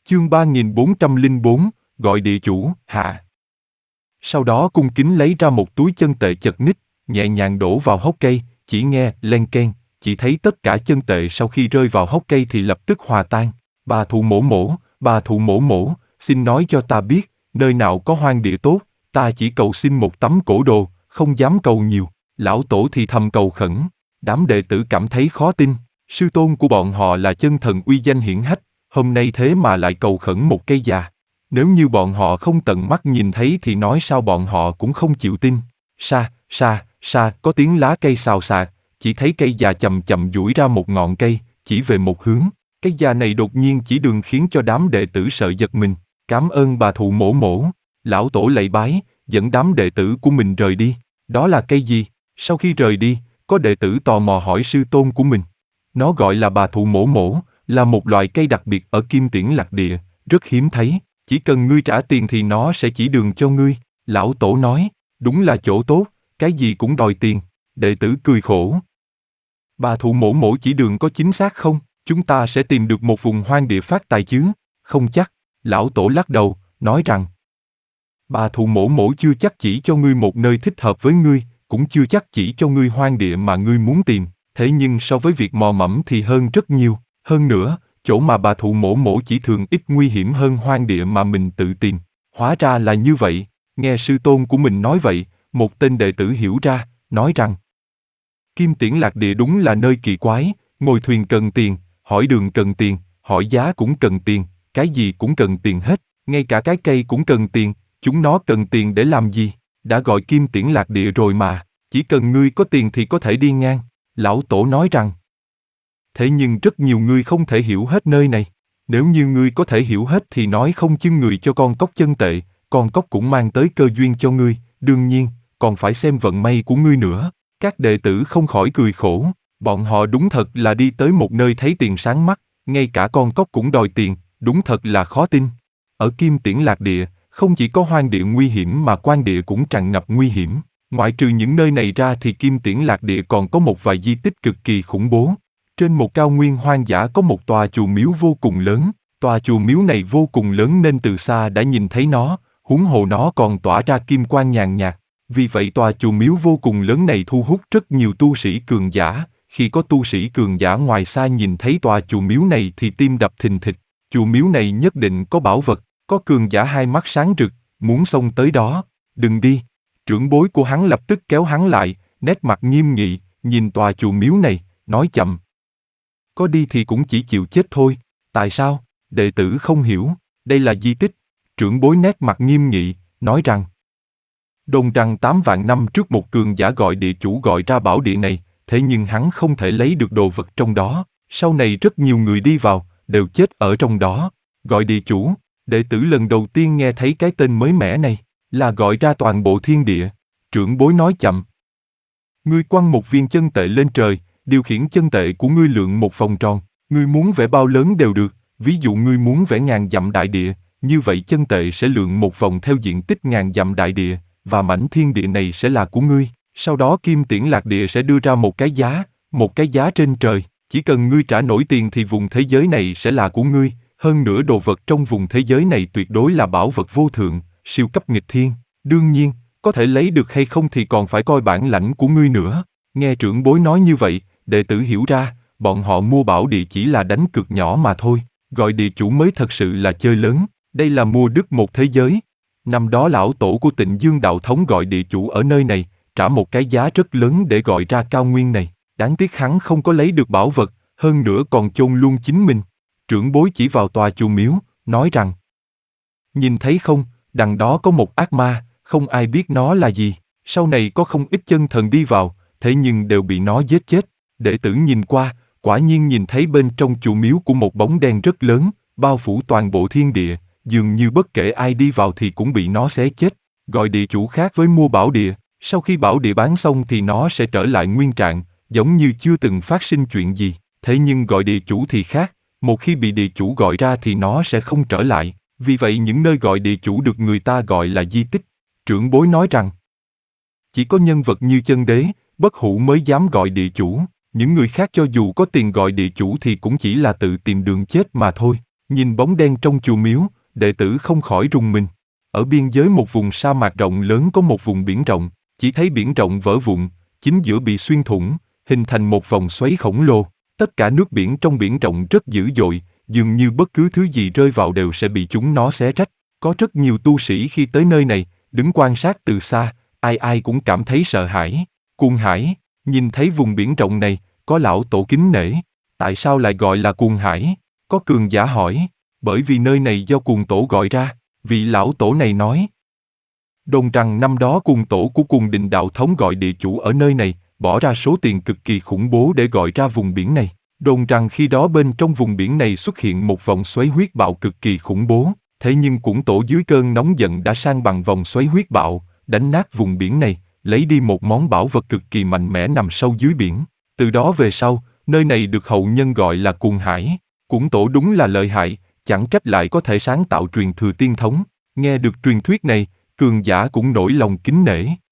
Chương 3404, gọi địa chủ, hạ. Sau đó cung kính lấy ra một túi chân tệ chật ních, nhẹ nhàng đổ vào hốc cây, chỉ nghe len keng, chỉ thấy tất cả chân tệ sau khi rơi vào hốc cây thì lập tức hòa tan. Bà thụ mổ mổ, xin nói cho ta biết, nơi nào có hoang địa tốt, ta chỉ cầu xin một tấm cổ đồ, không dám cầu nhiều. Lão tổ thì thầm cầu khẩn, đám đệ tử cảm thấy khó tin, sư tôn của bọn họ là chân thần uy danh hiển hách, hôm nay thế mà lại cầu khẩn một cây già. Nếu như bọn họ không tận mắt nhìn thấy thì nói sao bọn họ cũng không chịu tin. Xa, có tiếng lá cây xào xạc, chỉ thấy cây già chậm chậm duỗi ra một ngọn cây, chỉ về một hướng. Cây già này đột nhiên chỉ đường khiến cho đám đệ tử sợ giật mình. Cảm ơn bà thụ mổ. Lão tổ lạy bái, dẫn đám đệ tử của mình rời đi. Đó là cây gì? Sau khi rời đi, có đệ tử tò mò hỏi sư tôn của mình. Nó gọi là bà thụ mổ, là một loại cây đặc biệt ở Kim Tiễn Lạc Địa, rất hiếm thấy. Chỉ cần ngươi trả tiền thì nó sẽ chỉ đường cho ngươi. Lão tổ nói, đúng là chỗ tốt, cái gì cũng đòi tiền. Đệ tử cười khổ. Bà thụ mổ chỉ đường có chính xác không? Chúng ta sẽ tìm được một vùng hoang địa phát tài chứ? Không chắc. Lão tổ lắc đầu, nói rằng, bà thụ mổ chưa chắc chỉ cho ngươi một nơi thích hợp với ngươi, cũng chưa chắc chỉ cho ngươi hoang địa mà ngươi muốn tìm. Thế nhưng so với việc mò mẫm thì hơn rất nhiều. Hơn nữa, chỗ mà bà thụ mổ chỉ thường ít nguy hiểm hơn hoang địa mà mình tự tìm. Hóa ra là như vậy. Nghe sư tôn của mình nói vậy, một tên đệ tử hiểu ra, nói rằng, Kim Tiễn Lạc Địa đúng là nơi kỳ quái, ngồi thuyền cần tiền, hỏi đường cần tiền, hỏi giá cũng cần tiền, cái gì cũng cần tiền hết, ngay cả cái cây cũng cần tiền, chúng nó cần tiền để làm gì? Đã gọi Kim Tiễn Lạc Địa rồi mà, chỉ cần ngươi có tiền thì có thể đi ngang. Lão tổ nói rằng, thế nhưng rất nhiều người không thể hiểu hết nơi này. Nếu như ngươi có thể hiểu hết thì nói không chừng người cho con cóc chân tệ, con cóc cũng mang tới cơ duyên cho ngươi, đương nhiên, còn phải xem vận may của ngươi nữa. Các đệ tử không khỏi cười khổ, bọn họ đúng thật là đi tới một nơi thấy tiền sáng mắt, ngay cả con cóc cũng đòi tiền, đúng thật là khó tin. Ở Kim Tiễn Lạc Địa, không chỉ có hoang địa nguy hiểm mà quan địa cũng tràn ngập nguy hiểm. Ngoại trừ những nơi này ra thì Kim Tiễn Lạc Địa còn có một vài di tích cực kỳ khủng bố. Trên một cao nguyên hoang dã có một tòa chùa miếu vô cùng lớn, tòa chùa miếu này vô cùng lớn nên từ xa đã nhìn thấy nó, huống hồ nó còn tỏa ra kim quang nhàn nhạt. Vì vậy tòa chùa miếu vô cùng lớn này thu hút rất nhiều tu sĩ cường giả, khi có tu sĩ cường giả ngoài xa nhìn thấy tòa chùa miếu này thì tim đập thình thịch, chùa miếu này nhất định có bảo vật, có cường giả hai mắt sáng rực, muốn xông tới đó, đừng đi. Trưởng bối của hắn lập tức kéo hắn lại, nét mặt nghiêm nghị, nhìn tòa chùa miếu này, nói chậm. Có đi thì cũng chỉ chịu chết thôi. Tại sao? Đệ tử không hiểu. Đây là di tích. Trưởng bối nét mặt nghiêm nghị, nói rằng, đồn rằng 8 vạn năm trước một cường giả gọi địa chủ gọi ra bảo địa này, thế nhưng hắn không thể lấy được đồ vật trong đó. Sau này rất nhiều người đi vào, đều chết ở trong đó. Gọi địa chủ, đệ tử lần đầu tiên nghe thấy cái tên mới mẻ này, là gọi ra toàn bộ thiên địa. Trưởng bối nói chậm. Ngươi quăng một viên chân tệ lên trời, điều khiển chân tệ của ngươi lượn một vòng tròn, ngươi muốn vẽ bao lớn đều được, ví dụ ngươi muốn vẽ ngàn dặm đại địa, như vậy chân tệ sẽ lượn một vòng theo diện tích ngàn dặm đại địa, và mảnh thiên địa này sẽ là của ngươi. Sau đó Kim Tiễn Lạc Địa sẽ đưa ra một cái giá trên trời, chỉ cần ngươi trả nổi tiền thì vùng thế giới này sẽ là của ngươi, hơn nữa đồ vật trong vùng thế giới này tuyệt đối là bảo vật vô thượng, siêu cấp nghịch thiên, đương nhiên, có thể lấy được hay không thì còn phải coi bản lãnh của ngươi nữa. Nghe trưởng bối nói như vậy, đệ tử hiểu ra, bọn họ mua bảo địa chỉ là đánh cược nhỏ mà thôi, gọi địa chủ mới thật sự là chơi lớn, đây là mua đứt một thế giới. Năm đó lão tổ của Tịnh Dương Đạo Thống gọi địa chủ ở nơi này, trả một cái giá rất lớn để gọi ra cao nguyên này, đáng tiếc hắn không có lấy được bảo vật, hơn nữa còn chôn luôn chính mình. Trưởng bối chỉ vào tòa chùa miếu, nói rằng, nhìn thấy không, đằng đó có một ác ma, không ai biết nó là gì, sau này có không ít chân thần đi vào, thế nhưng đều bị nó giết chết. Đệ tử nhìn qua, quả nhiên nhìn thấy bên trong chùa miếu của một bóng đen rất lớn, bao phủ toàn bộ thiên địa, dường như bất kể ai đi vào thì cũng bị nó xé chết. Gọi địa chủ khác với mua bảo địa, sau khi bảo địa bán xong thì nó sẽ trở lại nguyên trạng, giống như chưa từng phát sinh chuyện gì. Thế nhưng gọi địa chủ thì khác, một khi bị địa chủ gọi ra thì nó sẽ không trở lại. Vì vậy những nơi gọi địa chủ được người ta gọi là di tích. Trưởng bối nói rằng, chỉ có nhân vật như chân đế, bất hủ mới dám gọi địa chủ, những người khác cho dù có tiền gọi địa chủ thì cũng chỉ là tự tìm đường chết mà thôi. Nhìn bóng đen trong chùa miếu, đệ tử không khỏi rùng mình. Ở biên giới một vùng sa mạc rộng lớn có một vùng biển rộng, chỉ thấy biển rộng vỡ vụn, chính giữa bị xuyên thủng, hình thành một vòng xoáy khổng lồ. Tất cả nước biển trong biển rộng rất dữ dội, dường như bất cứ thứ gì rơi vào đều sẽ bị chúng nó xé rách. Có rất nhiều tu sĩ khi tới nơi này, đứng quan sát từ xa, ai ai cũng cảm thấy sợ hãi. Cuồng hải, nhìn thấy vùng biển rộng này, có lão tổ kính nể. Tại sao lại gọi là cuồng hải? Có cường giả hỏi. Bởi vì nơi này do cuồng tổ gọi ra, vị lão tổ này nói. Đồn rằng năm đó cuồng tổ của cuồng định đạo thống gọi địa chủ ở nơi này, bỏ ra số tiền cực kỳ khủng bố để gọi ra vùng biển này. Đồn rằng khi đó bên trong vùng biển này xuất hiện một vòng xoáy huyết bạo cực kỳ khủng bố, thế nhưng cuồng tổ dưới cơn nóng giận đã san bằng vòng xoáy huyết bạo, đánh nát vùng biển này, lấy đi một món bảo vật cực kỳ mạnh mẽ nằm sâu dưới biển. Từ đó về sau, nơi này được hậu nhân gọi là cuồng hải. Cuồng tổ đúng là lợi hại, chẳng trách lại có thể sáng tạo truyền thừa tiên thống. Nghe được truyền thuyết này, cường giả cũng nổi lòng kính nể.